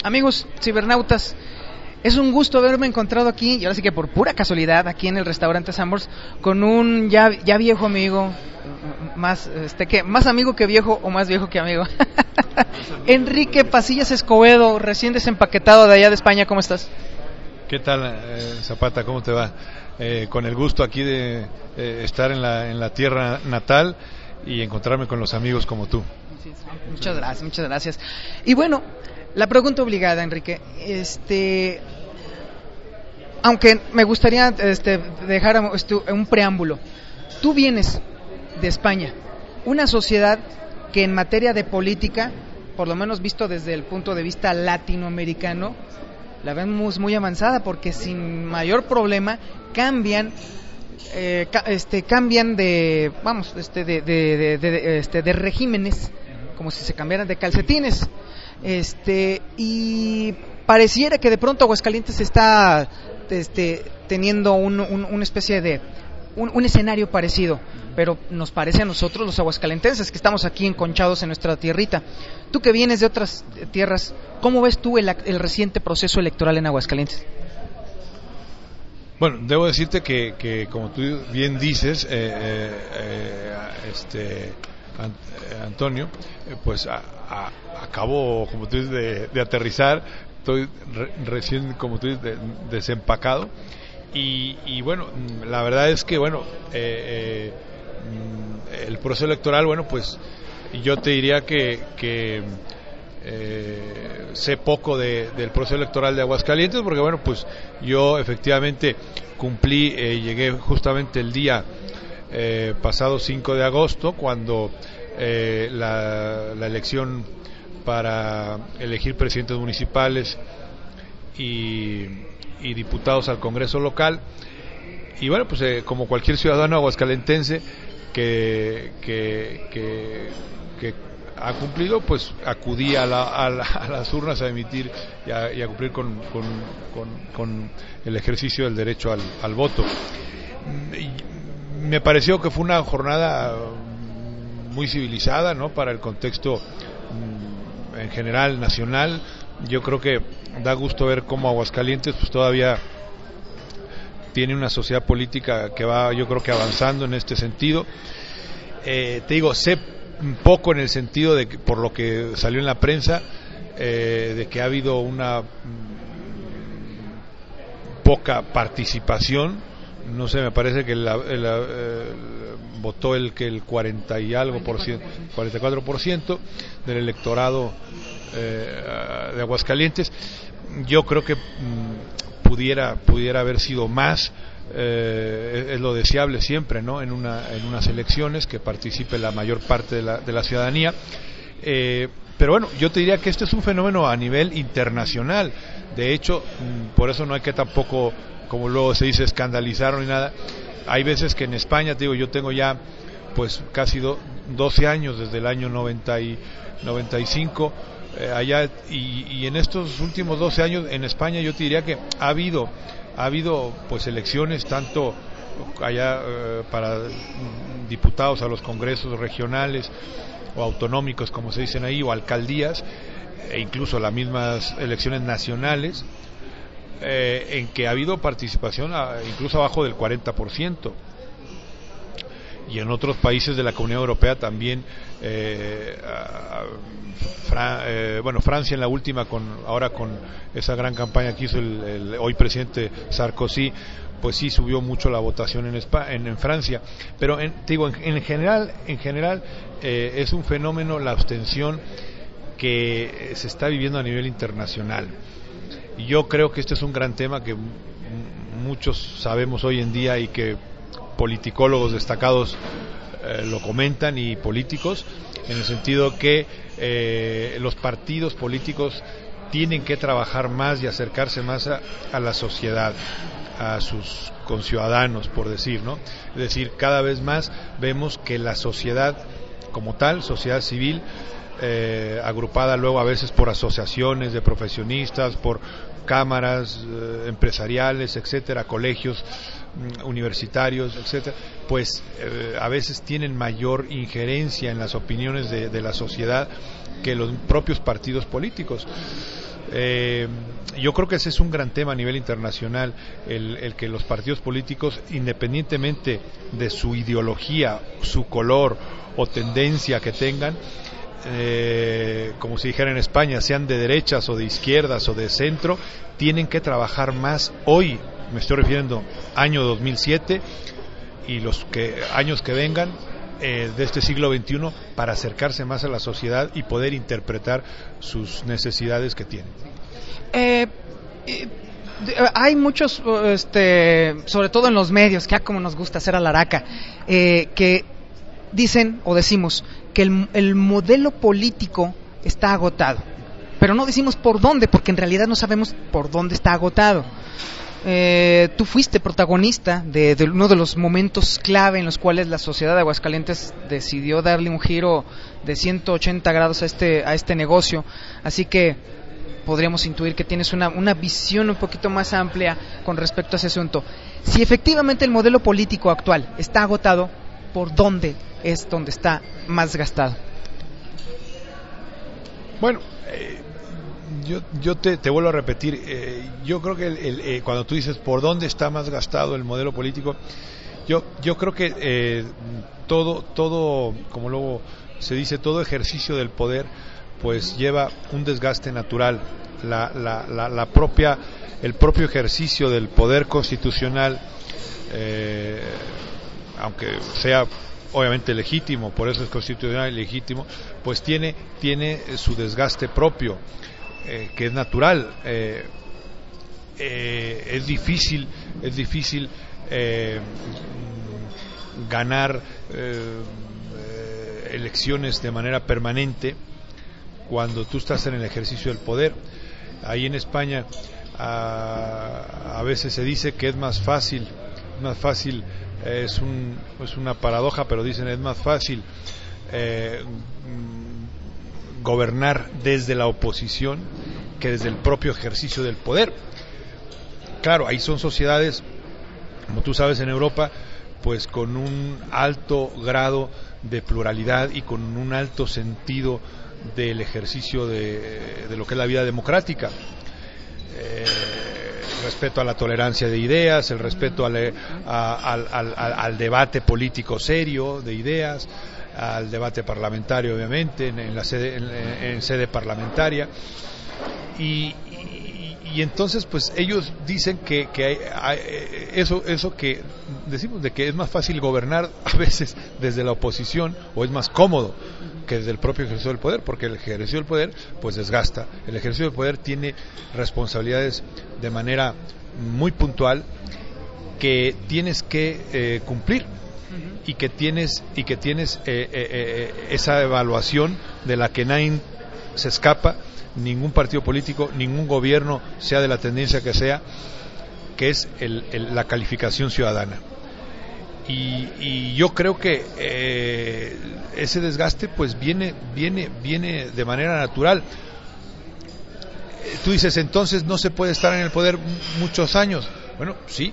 Amigos cibernautas, es un gusto haberme encontrado aquí, y ahora sí que por pura casualidad, aquí en el restaurante Sanborns, con un ya viejo amigo, más amigo que viejo o más viejo que amigo. Enrique Pasillas Escobedo, recién desempaquetado de allá de España, ¿cómo estás? ¿Qué tal, Zapata? ¿Cómo te va? Con el gusto aquí de estar en la tierra natal y encontrarme con los amigos como tú. Muchas gracias. Y bueno, la pregunta obligada, Enrique. Aunque me gustaría dejar un preámbulo. Tú vienes de España, una sociedad que en materia de política, por lo menos visto desde el punto de vista latinoamericano, la vemos muy avanzada, porque sin mayor problema cambian de regímenes, como si se cambiaran de calcetines, y pareciera que de pronto Aguascalientes está teniendo una especie de un escenario parecido, pero nos parece a nosotros los aguascalentenses que estamos aquí enconchados en nuestra tierrita. Tú que vienes de otras tierras, ¿cómo ves tú el reciente proceso electoral en Aguascalientes? Bueno, debo decirte que como tú bien dices, Antonio, pues acabo, como tú dices, de aterrizar. Estoy recién, como tú dices, desempacado. Y bueno, la verdad es que bueno, el proceso electoral, bueno, pues yo te diría que sé poco del proceso electoral de Aguascalientes, porque bueno, pues yo efectivamente llegué justamente el día pasado 5 de agosto, cuando la elección para elegir presidentes municipales y diputados al Congreso local. Y bueno, pues como cualquier ciudadano aguascalentense que ha cumplido, pues acudí a las urnas a emitir y a cumplir con el ejercicio del derecho al voto. Me pareció que fue una jornada muy civilizada, ¿no? Para el contexto en general nacional. Yo creo que da gusto ver cómo Aguascalientes pues todavía tiene una sociedad política que va, yo creo que avanzando en este sentido. Te digo, sé un poco en el sentido de que, por lo que salió en la prensa, de que ha habido una poca participación. No sé, me parece que votó el 40 y algo por ciento, 44% del electorado de Aguascalientes. Yo creo que pudiera haber sido más. Es lo deseable siempre, ¿no? En unas elecciones que participe la mayor parte de la ciudadanía. Pero bueno, yo te diría que este es un fenómeno a nivel internacional. De hecho, por eso no hay que tampoco, como luego se dice, escandalizar ni nada. Hay veces que en España, te digo, yo tengo ya pues casi 12 años, desde el año 95 allá, y en estos últimos 12 años en España yo te diría que ha habido pues elecciones tanto allá para diputados a los congresos regionales o autonómicos, como se dicen ahí, o alcaldías, e incluso las mismas elecciones nacionales, en que ha habido participación incluso abajo del 40%. Y en otros países de la Comunidad Europea también, Francia en la última, ahora con esa gran campaña que hizo el hoy presidente Sarkozy, pues sí subió mucho la votación en Francia. Pero te digo, en general es un fenómeno, la abstención, que se está viviendo a nivel internacional. Y yo creo que este es un gran tema que muchos sabemos hoy en día, y que politicólogos destacados lo comentan, y políticos, en el sentido que los partidos políticos tienen que trabajar más y acercarse más a la sociedad, a sus conciudadanos, por decir, ¿no? Es decir, cada vez más vemos que la sociedad como tal, sociedad civil, agrupada luego a veces por asociaciones de profesionistas, por cámaras empresariales, etcétera, colegios universitarios, etcétera, pues a veces tienen mayor injerencia en las opiniones de la sociedad que los propios partidos políticos. Yo creo que ese es un gran tema a nivel internacional, el que los partidos políticos, independientemente de su ideología, su color o tendencia que tengan, como se dijera en España, sean de derechas o de izquierdas o de centro, tienen que trabajar más hoy, me estoy refiriendo año 2007 y los años que vengan de este siglo XXI, para acercarse más a la sociedad y poder interpretar sus necesidades que tienen. Hay muchos, sobre todo en los medios, que como nos gusta hacer alaraca, que dicen o decimos que el modelo político está agotado, pero no decimos por dónde, porque en realidad no sabemos por dónde está agotado. Tú fuiste protagonista de uno de los momentos clave en los cuales la sociedad de Aguascalientes decidió darle un giro de 180 grados a este negocio, así que podríamos intuir que tienes una visión un poquito más amplia con respecto a ese asunto. Si efectivamente el modelo político actual está agotado, ¿por dónde es donde está más gastado? Bueno, yo te vuelvo a repetir, yo creo que cuando tú dices por dónde está más gastado el modelo político, yo creo que todo, como luego se dice, todo ejercicio del poder pues lleva un desgaste natural. El propio ejercicio del poder constitucional, aunque sea obviamente legítimo, por eso es constitucional y legítimo, pues tiene su desgaste propio, que es natural. Es difícil ganar elecciones de manera permanente cuando tú estás en el ejercicio del poder. Ahí en España a veces se dice que es más fácil, es una paradoja, pero dicen es más fácil gobernar desde la oposición que desde el propio ejercicio del poder. Claro, ahí son sociedades, como tú sabes, en Europa, pues con un alto grado de pluralidad y con un alto sentido del ejercicio de lo que es la vida democrática. Respeto a la tolerancia de ideas, el respeto al debate político serio de ideas, al debate parlamentario, obviamente, en sede parlamentaria. Y entonces pues ellos dicen que hay eso que decimos, de que es más fácil gobernar a veces desde la oposición, o es más cómodo que desde el propio ejercicio del poder, porque el ejercicio del poder pues desgasta. El ejercicio del poder tiene responsabilidades de manera muy puntual que tienes que cumplir, y que tienes esa evaluación de la que nadie se escapa, ningún partido político, ningún gobierno, sea de la tendencia que sea, que es la calificación ciudadana. Y yo creo que ese desgaste pues viene de manera natural. Tú dices, entonces no se puede estar en el poder muchos años. Bueno, sí,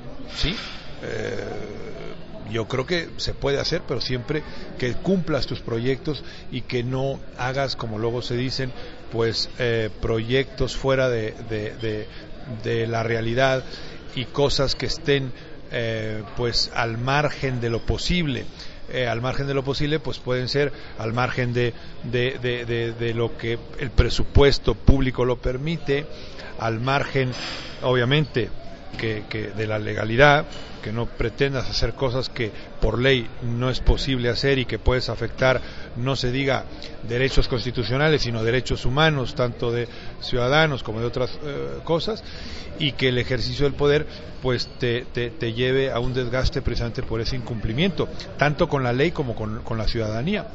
yo creo que se puede hacer, pero siempre que cumplas tus proyectos y que no hagas, como luego se dicen, pues proyectos fuera de la realidad y cosas que estén pues al margen de lo posible. Al margen de lo posible, pues pueden ser al margen de lo que el presupuesto público lo permite, al margen, obviamente, que de la legalidad, que no pretendas hacer cosas que por ley no es posible hacer y que puedes afectar, no se diga derechos constitucionales, sino derechos humanos, tanto de ciudadanos como de otras cosas, y que el ejercicio del poder pues te lleve a un desgaste precisamente por ese incumplimiento, tanto con la ley como con la ciudadanía.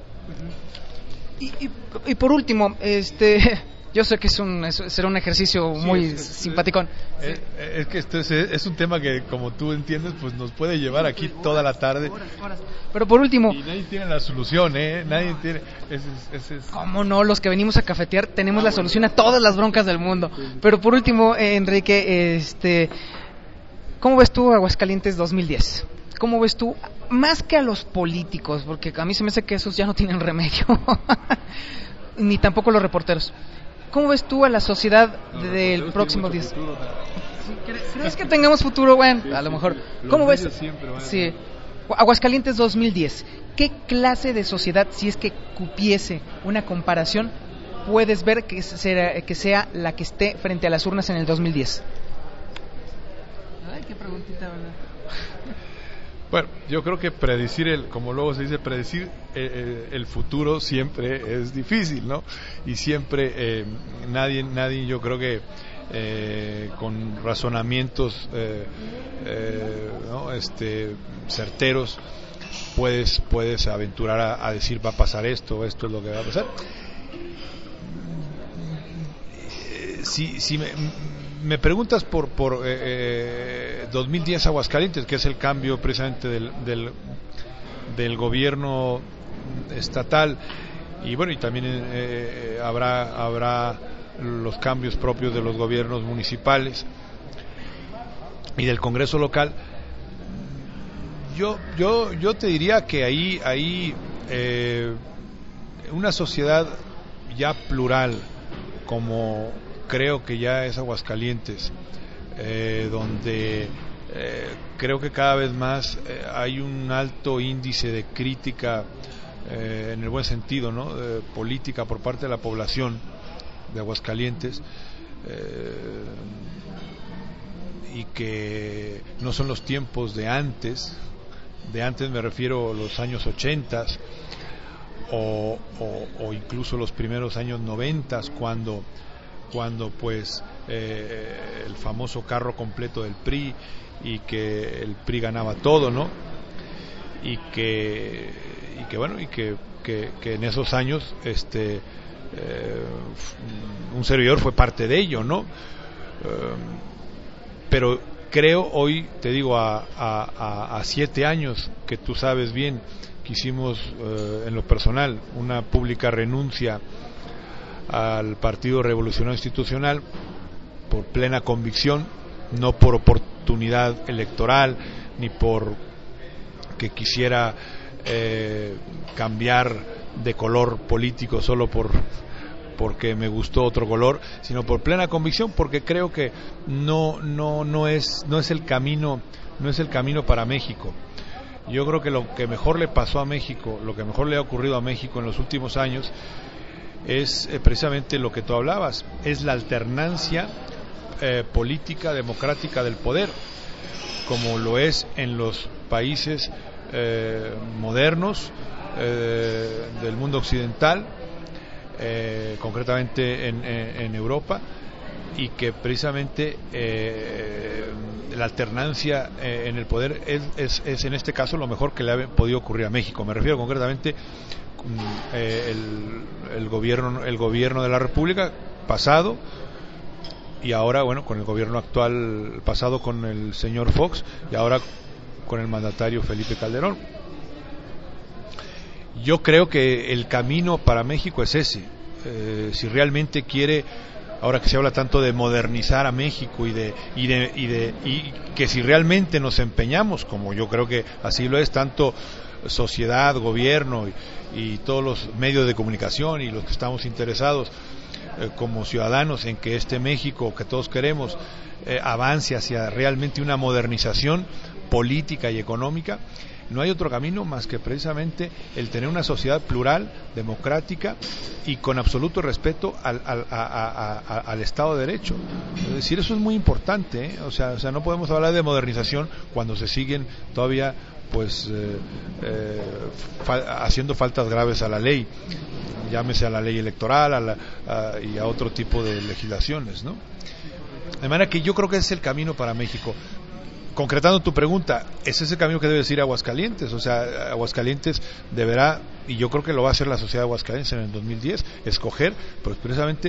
Y por último, yo sé que será un ejercicio muy simpaticón. Es que esto es un tema que, como tú entiendes, pues nos puede llevar aquí toda la tarde. Horas. Pero por último... Y nadie tiene la solución, Nadie tiene... ¿Cómo no? Los que venimos a cafetear tenemos la solución a todas las broncas del mundo. Pero por último, Enrique, ¿cómo ves tú Aguascalientes 2010? ¿Cómo ves tú, más que a los políticos? Porque a mí se me hace que esos ya no tienen remedio. Ni tampoco los reporteros. ¿Cómo ves tú a la sociedad del próximo 10? ¿Crees que tengamos futuro? Bueno, a lo mejor. ¿Cómo ves? Sí. Aguascalientes 2010. ¿Qué clase de sociedad, si es que cupiese una comparación, puedes ver que sea la que esté frente a las urnas en el 2010? Ay, qué preguntita, ¿verdad? Bueno, yo creo que como luego se dice, predecir el futuro siempre es difícil, ¿no? Y siempre nadie yo creo que con razonamientos ¿no? certeros puedes aventurar a decir va a pasar esto es lo que va a pasar. Si me preguntas por 2010 Aguascalientes, que es el cambio precisamente del gobierno estatal, y bueno, y también habrá los cambios propios de los gobiernos municipales y del Congreso local. Yo te diría que ahí una sociedad ya plural, como creo que ya es Aguascalientes, donde creo que cada vez más hay un alto índice de crítica en el buen sentido, ¿no? Política por parte de la población de Aguascalientes, y que no son los tiempos de antes me refiero a los años 80 o incluso los primeros años 90, cuando pues el famoso carro completo del PRI, y que el PRI ganaba todo, ¿no? Y que en esos años un servidor fue parte de ello, ¿no? Pero creo hoy, te digo, a 7 años, que tú sabes bien que hicimos en lo personal una pública renuncia al Partido Revolucionario Institucional por plena convicción, no por oportunidad electoral ni por que quisiera cambiar de color político solo porque me gustó otro color, sino por plena convicción, porque creo que no es el camino para México. Yo creo que lo que mejor le pasó a México, lo que mejor le ha ocurrido a México en los últimos años es precisamente lo que tú hablabas, es la alternancia política democrática del poder, como lo es en los países modernos del mundo occidental, concretamente en Europa, y que precisamente la alternancia en el poder es en este caso lo mejor que le ha podido ocurrir a México. Me refiero concretamente el gobierno de la República pasado, y ahora, bueno, con el gobierno actual pasado con el señor Fox, y ahora con el mandatario Felipe Calderón. Yo creo que el camino para México es ese. Si realmente quiere, ahora que se habla tanto de modernizar a México y que si realmente nos empeñamos, como yo creo que así lo es, tanto sociedad, gobierno y todos los medios de comunicación y los que estamos interesados como ciudadanos en que este México que todos queremos avance hacia realmente una modernización política y económica, no hay otro camino más que precisamente el tener una sociedad plural, democrática y con absoluto respeto al Estado de Derecho. Es decir, eso es muy importante, ¿eh? O sea, no podemos hablar de modernización cuando se siguen todavía pues haciendo faltas graves a la ley, llámese a la ley electoral y a otro tipo de legislaciones, ¿no? De manera que yo creo que ese es el camino para México. Concretando tu pregunta, ese es el camino que debe decir Aguascalientes. O sea, Aguascalientes deberá, y yo creo que lo va a hacer la sociedad de Aguascalientes en el 2010, escoger pues precisamente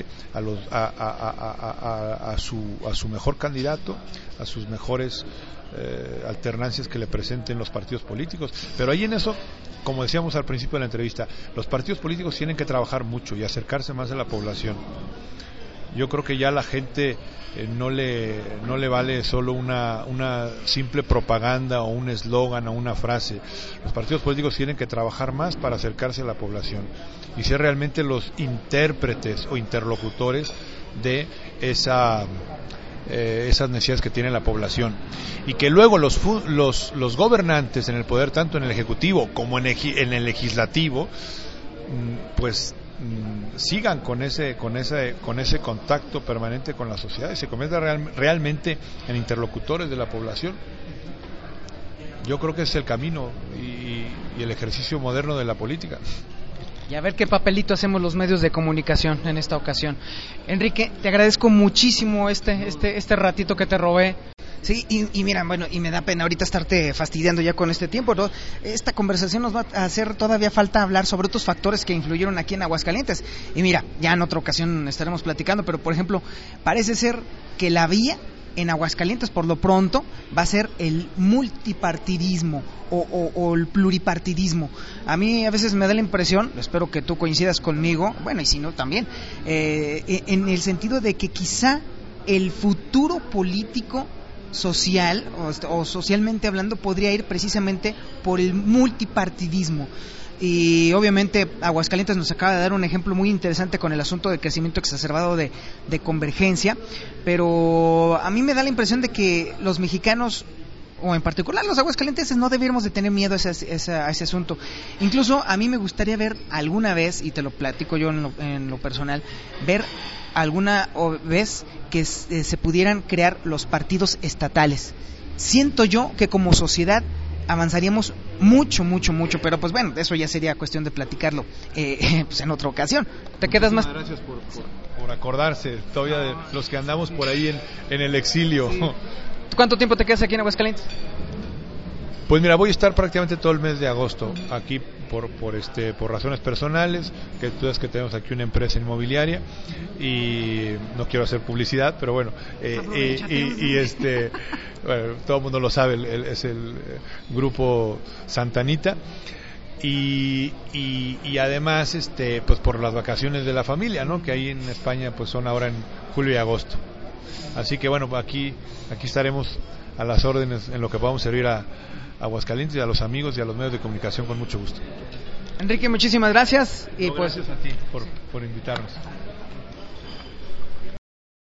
a su mejor candidato, a sus mejores alternancias que le presenten los partidos políticos. Pero ahí en eso, como decíamos al principio de la entrevista, los partidos políticos tienen que trabajar mucho y acercarse más a la población. Yo creo que ya la gente no le vale solo una simple propaganda o un eslogan o una frase. Los partidos políticos tienen que trabajar más para acercarse a la población y ser realmente los intérpretes o interlocutores de esas necesidades que tiene la población, y que luego los gobernantes en el poder, tanto en el ejecutivo como en el legislativo, pues sigan con ese contacto permanente con la sociedad y se conviertan realmente en interlocutores de la población. Yo creo que es el camino y el ejercicio moderno de la política. Y a ver qué papelito hacemos los medios de comunicación en esta ocasión. Enrique, te agradezco muchísimo este ratito que te robé. Sí, y mira, bueno, y me da pena ahorita estarte fastidiando ya con este tiempo, ¿no? Esta conversación nos va a hacer todavía falta hablar sobre otros factores que influyeron aquí en Aguascalientes. Y mira, ya en otra ocasión estaremos platicando, pero por ejemplo, parece ser que la vía en Aguascalientes por lo pronto va a ser el multipartidismo o el pluripartidismo. A mí a veces me da la impresión, espero que tú coincidas conmigo, bueno, y si no también, en el sentido de que quizá el futuro político social o socialmente hablando podría ir precisamente por el multipartidismo. Y obviamente Aguascalientes nos acaba de dar un ejemplo muy interesante con el asunto del crecimiento exacerbado de Convergencia, pero a mí me da la impresión de que los mexicanos, o en particular los aguascalienses, no debiéramos de tener miedo a ese asunto. Incluso a mí me gustaría ver alguna vez, y te lo platico yo en lo personal, ver alguna vez que se pudieran crear los partidos estatales. Siento yo que como sociedad avanzaríamos mucho, pero pues bueno, eso ya sería cuestión de platicarlo pues en otra ocasión. ¿Te quedas más? Gracias por acordarse todavía de los que andamos por ahí en el exilio. Sí. ¿Cuánto tiempo te quedas aquí en Aguascalientes? Pues mira, voy a estar prácticamente todo el mes de agosto aquí por razones personales, que tú sabes que tenemos aquí una empresa inmobiliaria y no quiero hacer publicidad, pero bueno, bueno, todo el mundo lo sabe, es el grupo Santanita. Y además pues por las vacaciones de la familia, ¿no? Que ahí en España pues son ahora en julio y agosto. Así que bueno, aquí estaremos a las órdenes en lo que podamos servir a Aguascalientes y a los amigos y a los medios de comunicación con mucho gusto. Enrique, muchísimas gracias y gracias a ti por invitarnos.